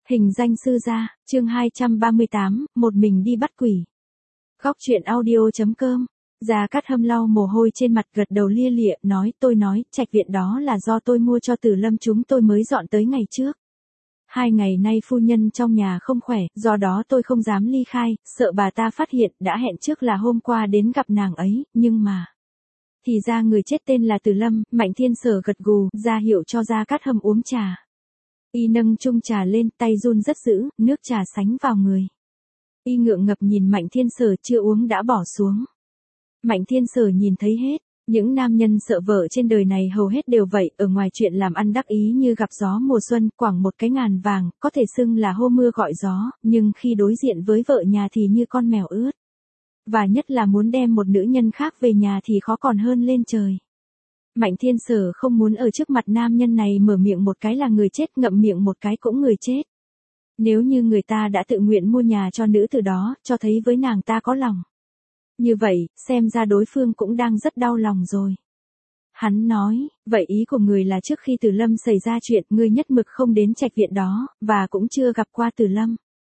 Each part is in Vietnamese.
Hình danh sư gia, chương 238, một mình đi bắt quỷ. Góc truyện audio.com. Gia Cát Hâm lau mồ hôi trên mặt, gật đầu lia lịa, tôi nói, trạch viện đó là do tôi mua cho Tử Lâm chúng tôi mới dọn tới ngày trước. 2 ngày nay phu nhân trong nhà không khỏe, do đó tôi không dám ly khai, sợ bà ta phát hiện, đã hẹn trước là hôm qua đến gặp nàng ấy, nhưng mà... Thì ra người chết tên là Tử Lâm. Mạnh Thiên Sở gật gù, ra hiệu cho Gia Cát Hâm uống trà. Y nâng chung trà lên, tay run rất dữ, nước trà sánh vào người. Y ngượng ngập nhìn Mạnh Thiên Sở chưa uống đã bỏ xuống. Mạnh Thiên Sở nhìn thấy hết, những nam nhân sợ vợ trên đời này hầu hết đều vậy, ở ngoài chuyện làm ăn đắc ý như gặp gió mùa xuân, quẳng một cái ngàn vàng, có thể xưng là hô mưa gọi gió, nhưng khi đối diện với vợ nhà thì như con mèo ướt. Và nhất là muốn đem một nữ nhân khác về nhà thì khó còn hơn lên trời. Mạnh Thiên Sở không muốn ở trước mặt nam nhân này mở miệng một cái là người chết, ngậm miệng một cái cũng người chết. Nếu như người ta đã tự nguyện mua nhà cho nữ tử đó, cho thấy với nàng ta có lòng. Như vậy, xem ra đối phương cũng đang rất đau lòng rồi. Hắn nói, vậy ý của người là trước khi Tử Lâm xảy ra chuyện, ngươi nhất mực không đến trạch viện đó, và cũng chưa gặp qua Tử Lâm.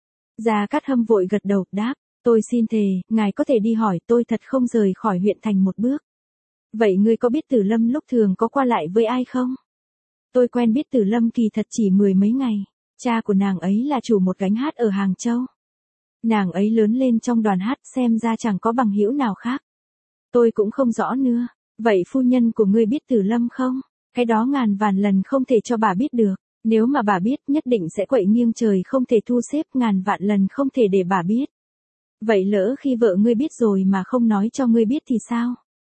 Gia Cát Hâm vội gật đầu, đáp, tôi xin thề, ngài có thể đi hỏi, tôi thật không rời khỏi huyện thành một bước. Vậy ngươi có biết Tử Lâm lúc thường có qua lại với ai không? Tôi quen biết Tử Lâm kỳ thật chỉ 10 mấy ngày. Cha của nàng ấy là chủ một gánh hát ở Hàng Châu. Nàng ấy lớn lên trong đoàn hát, xem ra chẳng có bằng hữu nào khác. Tôi cũng không rõ nữa. Vậy phu nhân của ngươi biết Tử Lâm không? Cái đó ngàn vạn lần không thể cho bà biết được. Nếu mà bà biết nhất định sẽ quậy nghiêng trời không thể thu xếp, ngàn vạn lần không thể để bà biết. Vậy lỡ khi vợ ngươi biết rồi mà không nói cho ngươi biết thì sao?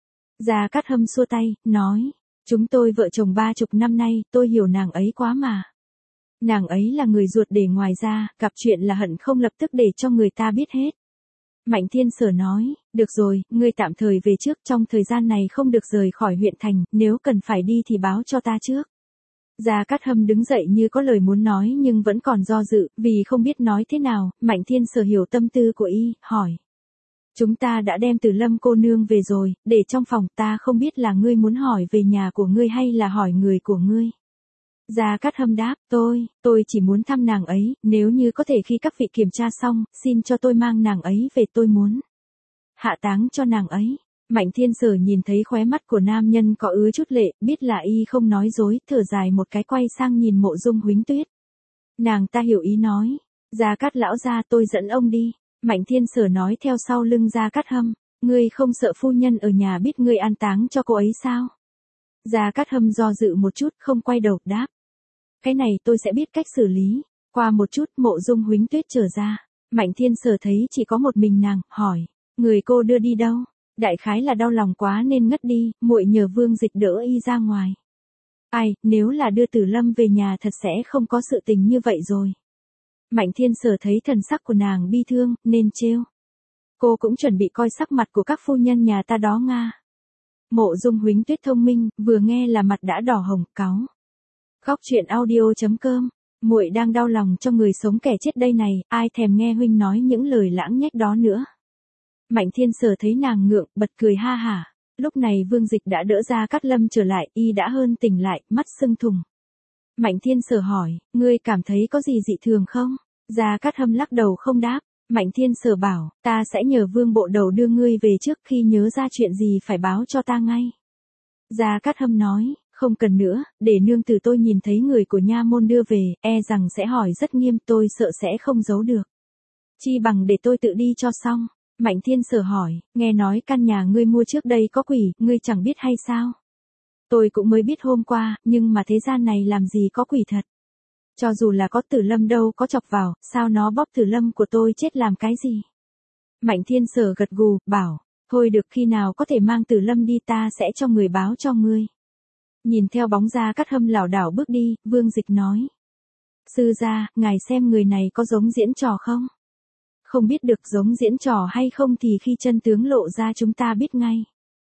Gia Cát Hâm xua tay, nói, chúng tôi vợ chồng 30 năm nay, tôi hiểu nàng ấy quá mà. Nàng ấy là người ruột để ngoài ra, gặp chuyện là hận không lập tức để cho người ta biết hết. Mạnh Thiên Sở nói, được rồi, ngươi tạm thời về trước, trong thời gian này không được rời khỏi huyện thành, nếu cần phải đi thì báo cho ta trước. Gia Cát Hâm đứng dậy như có lời muốn nói nhưng vẫn còn do dự, vì không biết nói thế nào. Mạnh Thiên Sở hiểu tâm tư của y, hỏi. Chúng ta đã đem Tử Lâm cô nương về rồi, để trong phòng, ta không biết là ngươi muốn hỏi về nhà của ngươi hay là hỏi người của ngươi. Gia Cát Hâm đáp, tôi chỉ muốn thăm nàng ấy, nếu như có thể khi các vị kiểm tra xong, xin cho tôi mang nàng ấy về, tôi muốn hạ táng cho nàng ấy. Mạnh Thiên Sở nhìn thấy khóe mắt của nam nhân có ứa chút lệ, biết là y không nói dối, thở dài một cái quay sang nhìn Mộ Dung Huỳnh Tuyết. Nàng ta hiểu ý nói, Gia Cát lão gia, tôi dẫn ông đi. Mạnh Thiên Sở nói theo sau lưng Gia Cát Hâm, ngươi không sợ phu nhân ở nhà biết ngươi an táng cho cô ấy sao? Gia Cát Hâm do dự một chút, không quay đầu, đáp. Cái này tôi sẽ biết cách xử lý. Qua một chút, Mộ Dung Huỳnh Tuyết trở ra. Mạnh Thiên Sở thấy chỉ có một mình nàng, hỏi, người cô đưa đi đâu? Đại khái là đau lòng quá nên ngất đi, muội nhờ Vương Dịch đỡ y ra ngoài. Ai, nếu là đưa Tử Lâm về nhà thật sẽ không có sự tình như vậy rồi. Mạnh Thiên Sở thấy thần sắc của nàng bi thương, nên trêu. Cô cũng chuẩn bị coi sắc mặt của các phu nhân nhà ta đó nga. Mộ Dung Huỳnh Tuyết thông minh, vừa nghe là mặt đã đỏ hồng, cáu. Góc truyện audio.com. Muội đang đau lòng cho người sống kẻ chết đây này, ai thèm nghe huynh nói những lời lãng nhách đó nữa. Mạnh Thiên Sở thấy nàng ngượng, bật cười ha hả. Lúc này Vương Dịch đã đỡ Gia Cát Lâm trở lại, y đã hơn tỉnh lại, mắt sưng thùng. Mạnh Thiên Sở hỏi, ngươi cảm thấy có gì dị thường không? Gia Cát Hâm lắc đầu không đáp. Mạnh Thiên Sở bảo, ta sẽ nhờ Vương bộ đầu đưa ngươi về trước, khi nhớ ra chuyện gì phải báo cho ta ngay. Gia Cát Hâm nói, không cần nữa, để nương tử tôi nhìn thấy người của nha môn đưa về, e rằng sẽ hỏi rất nghiêm, tôi sợ sẽ không giấu được. Chi bằng để tôi tự đi cho xong. Mạnh Thiên Sở hỏi, nghe nói căn nhà ngươi mua trước đây có quỷ, ngươi chẳng biết hay sao? Tôi cũng mới biết hôm qua, nhưng mà thế gian này làm gì có quỷ thật. Cho dù là có Tử Lâm đâu có chọc vào, sao nó bóp Tử Lâm của tôi chết làm cái gì? Mạnh Thiên Sở gật gù, bảo, thôi được, khi nào có thể mang Tử Lâm đi ta sẽ cho người báo cho ngươi. Nhìn theo bóng Gia Cát Hâm lảo đảo bước đi, Vương Dịch nói. Sư gia, ngài xem người này có giống diễn trò không? Không biết được giống diễn trò hay không thì khi chân tướng lộ ra chúng ta biết ngay.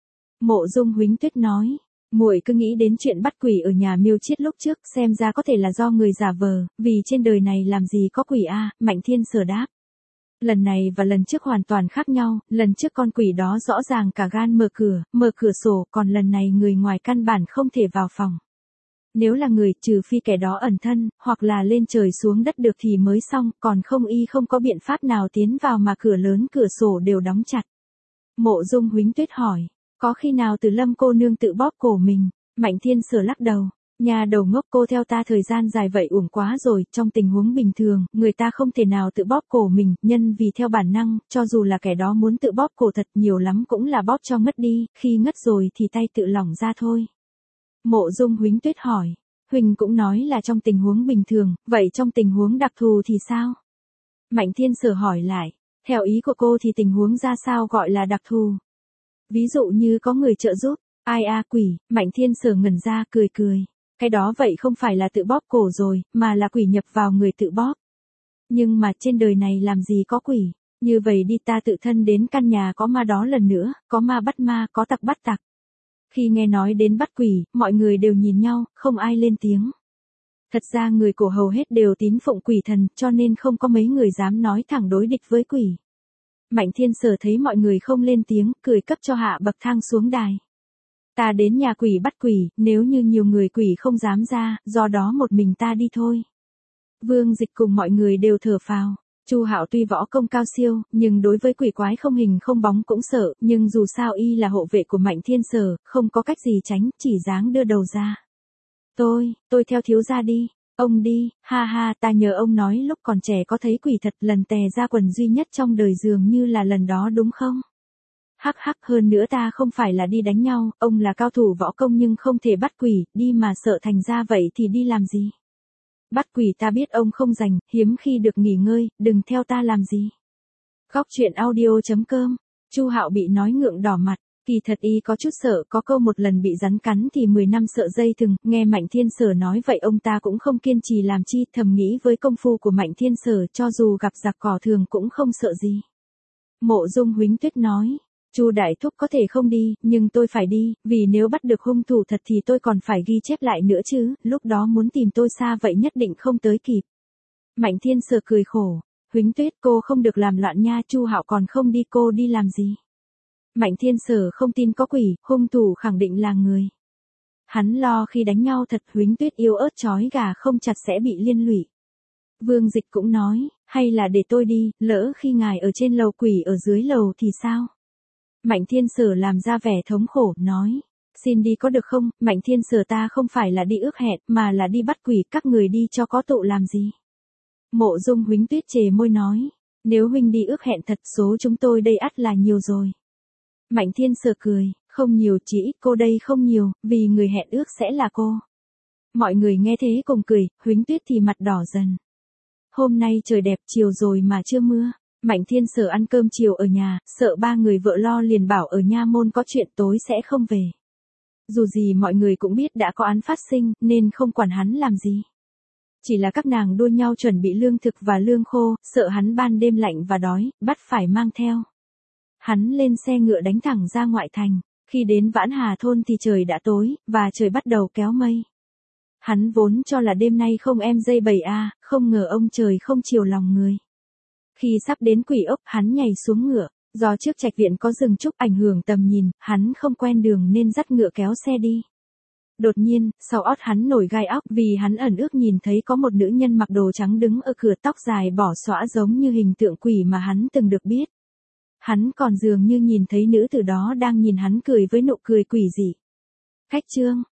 Mộ Dung Huỳnh Tuyết nói. Muội cứ nghĩ đến chuyện bắt quỷ ở nhà Miêu Chiết lúc trước, xem ra có thể là do người giả vờ, vì trên đời này làm gì có quỷ a. Mạnh Thiên Sở đáp. Lần này và lần trước hoàn toàn khác nhau, lần trước con quỷ đó rõ ràng cả gan mở cửa sổ, còn lần này người ngoài căn bản không thể vào phòng. Nếu là người, trừ phi kẻ đó ẩn thân, hoặc là lên trời xuống đất được thì mới xong, còn không có biện pháp nào tiến vào mà cửa lớn cửa sổ đều đóng chặt. Mộ Dung Huính Tuyết hỏi, có khi nào Từ Lâm cô nương tự bóp cổ mình? Mạnh Thiên Sở lắc đầu, nhà đầu ngốc, cô theo ta thời gian dài vậy uổng quá rồi, trong tình huống bình thường, người ta không thể nào tự bóp cổ mình, nhân vì theo bản năng, cho dù là kẻ đó muốn tự bóp cổ thật nhiều lắm cũng là bóp cho ngất đi, khi ngất rồi thì tay tự lỏng ra thôi. Mộ Dung Huính Tuyết hỏi, Huỳnh cũng nói là trong tình huống bình thường, vậy trong tình huống đặc thù thì sao? Mạnh Thiên Sở hỏi lại, theo ý của cô thì tình huống ra sao gọi là đặc thù? Ví dụ như có người trợ giúp, ai quỷ, Mạnh Thiên Sở ngẩn ra cười cười. Cái đó vậy không phải là tự bóp cổ rồi, mà là quỷ nhập vào người tự bóp. Nhưng mà trên đời này làm gì có quỷ, như vậy đi ta tự thân đến căn nhà có ma đó lần nữa, có ma bắt ma, có tặc bắt tặc. Khi nghe nói đến bắt quỷ, mọi người đều nhìn nhau, không ai lên tiếng. Thật ra người cổ hầu hết đều tín phụng quỷ thần, cho nên không có mấy người dám nói thẳng đối địch với quỷ. Mạnh Thiên Sở thấy mọi người không lên tiếng, cười cấp cho hạ bậc thang xuống đài. Ta đến nhà quỷ bắt quỷ, nếu như nhiều người quỷ không dám ra, do đó một mình ta đi thôi. Vương Dịch cùng mọi người đều thở phào. Chu Hạo tuy võ công cao siêu, nhưng đối với quỷ quái không hình không bóng cũng sợ, nhưng dù sao y là hộ vệ của Mạnh Thiên Sở, không có cách gì tránh, chỉ dáng đưa đầu ra. Tôi theo thiếu gia đi. Ông đi, ha ha, ta nhờ ông nói lúc còn trẻ có thấy quỷ thật, lần tè ra quần duy nhất trong đời dường như là lần đó đúng không? Hắc hắc, hơn nữa ta không phải là đi đánh nhau, ông là cao thủ võ công nhưng không thể bắt quỷ, đi mà sợ thành ra vậy thì đi làm gì? Bắt quỷ ta biết ông không rảnh, hiếm khi được nghỉ ngơi, đừng theo ta làm gì. Góc truyện audio.com, Chu Hạo bị nói ngượng đỏ mặt, kỳ thật y có chút sợ, có câu một lần bị rắn cắn thì 10 năm sợ dây thừng, nghe Mạnh Thiên Sở nói vậy ông ta cũng không kiên trì làm chi, thầm nghĩ với công phu của Mạnh Thiên Sở cho dù gặp giặc cỏ thường cũng không sợ gì. Mộ Dung Huính Tuyết nói, Chu đại thúc có thể không đi, nhưng tôi phải đi, vì nếu bắt được hung thủ thật thì tôi còn phải ghi chép lại nữa chứ, lúc đó muốn tìm tôi xa vậy nhất định không tới kịp. Mạnh Thiên Sở cười khổ, Huính Tuyết cô không được làm loạn nha, Chu Hạo còn không đi cô đi làm gì? Mạnh Thiên Sở không tin có quỷ, hung thủ khẳng định là người. Hắn lo khi đánh nhau thật, Huính Tuyết yêu ớt chói gà không chặt sẽ bị liên lụy. Vương Dịch cũng nói, hay là để tôi đi, lỡ khi ngài ở trên lầu quỷ ở dưới lầu thì sao? Mạnh Thiên Sở làm ra vẻ thống khổ, nói, xin đi có được không, Mạnh Thiên Sở ta không phải là đi ước hẹn, mà là đi bắt quỷ, các người đi cho có tụ làm gì? Mộ Dung Huính Tuyết chề môi nói, nếu huynh đi ước hẹn thật số chúng tôi đây ắt là nhiều rồi. Mạnh Thiên Sở cười, không nhiều chỉ ít cô đây không nhiều, vì người hẹn ước sẽ là cô. Mọi người nghe thế cùng cười, Huính Tuyết thì mặt đỏ dần. Hôm nay trời đẹp chiều rồi mà chưa mưa. Mạnh Thiên Sở ăn cơm chiều ở nhà, sợ ba người vợ lo liền bảo ở nha môn có chuyện tối sẽ không về. Dù gì mọi người cũng biết đã có án phát sinh, nên không quản hắn làm gì. Chỉ là các nàng đua nhau chuẩn bị lương thực và lương khô, sợ hắn ban đêm lạnh và đói, bắt phải mang theo. Hắn lên xe ngựa đánh thẳng ra ngoại thành, khi đến Vãn Hà thôn thì trời đã tối, và trời bắt đầu kéo mây. Hắn vốn cho là đêm nay không em dây bầy không ngờ ông trời không chiều lòng người. Khi sắp đến Quỷ Ốc, hắn nhảy xuống ngựa, do trước trạch viện có rừng trúc ảnh hưởng tầm nhìn, hắn không quen đường nên dắt ngựa kéo xe đi. Đột nhiên, sau ót hắn nổi gai óc vì hắn ẩn ước nhìn thấy có một nữ nhân mặc đồ trắng đứng ở cửa, tóc dài bỏ xõa giống như hình tượng quỷ mà hắn từng được biết. Hắn còn dường như nhìn thấy nữ tử đó đang nhìn hắn cười với nụ cười quỷ dị. Khách trương,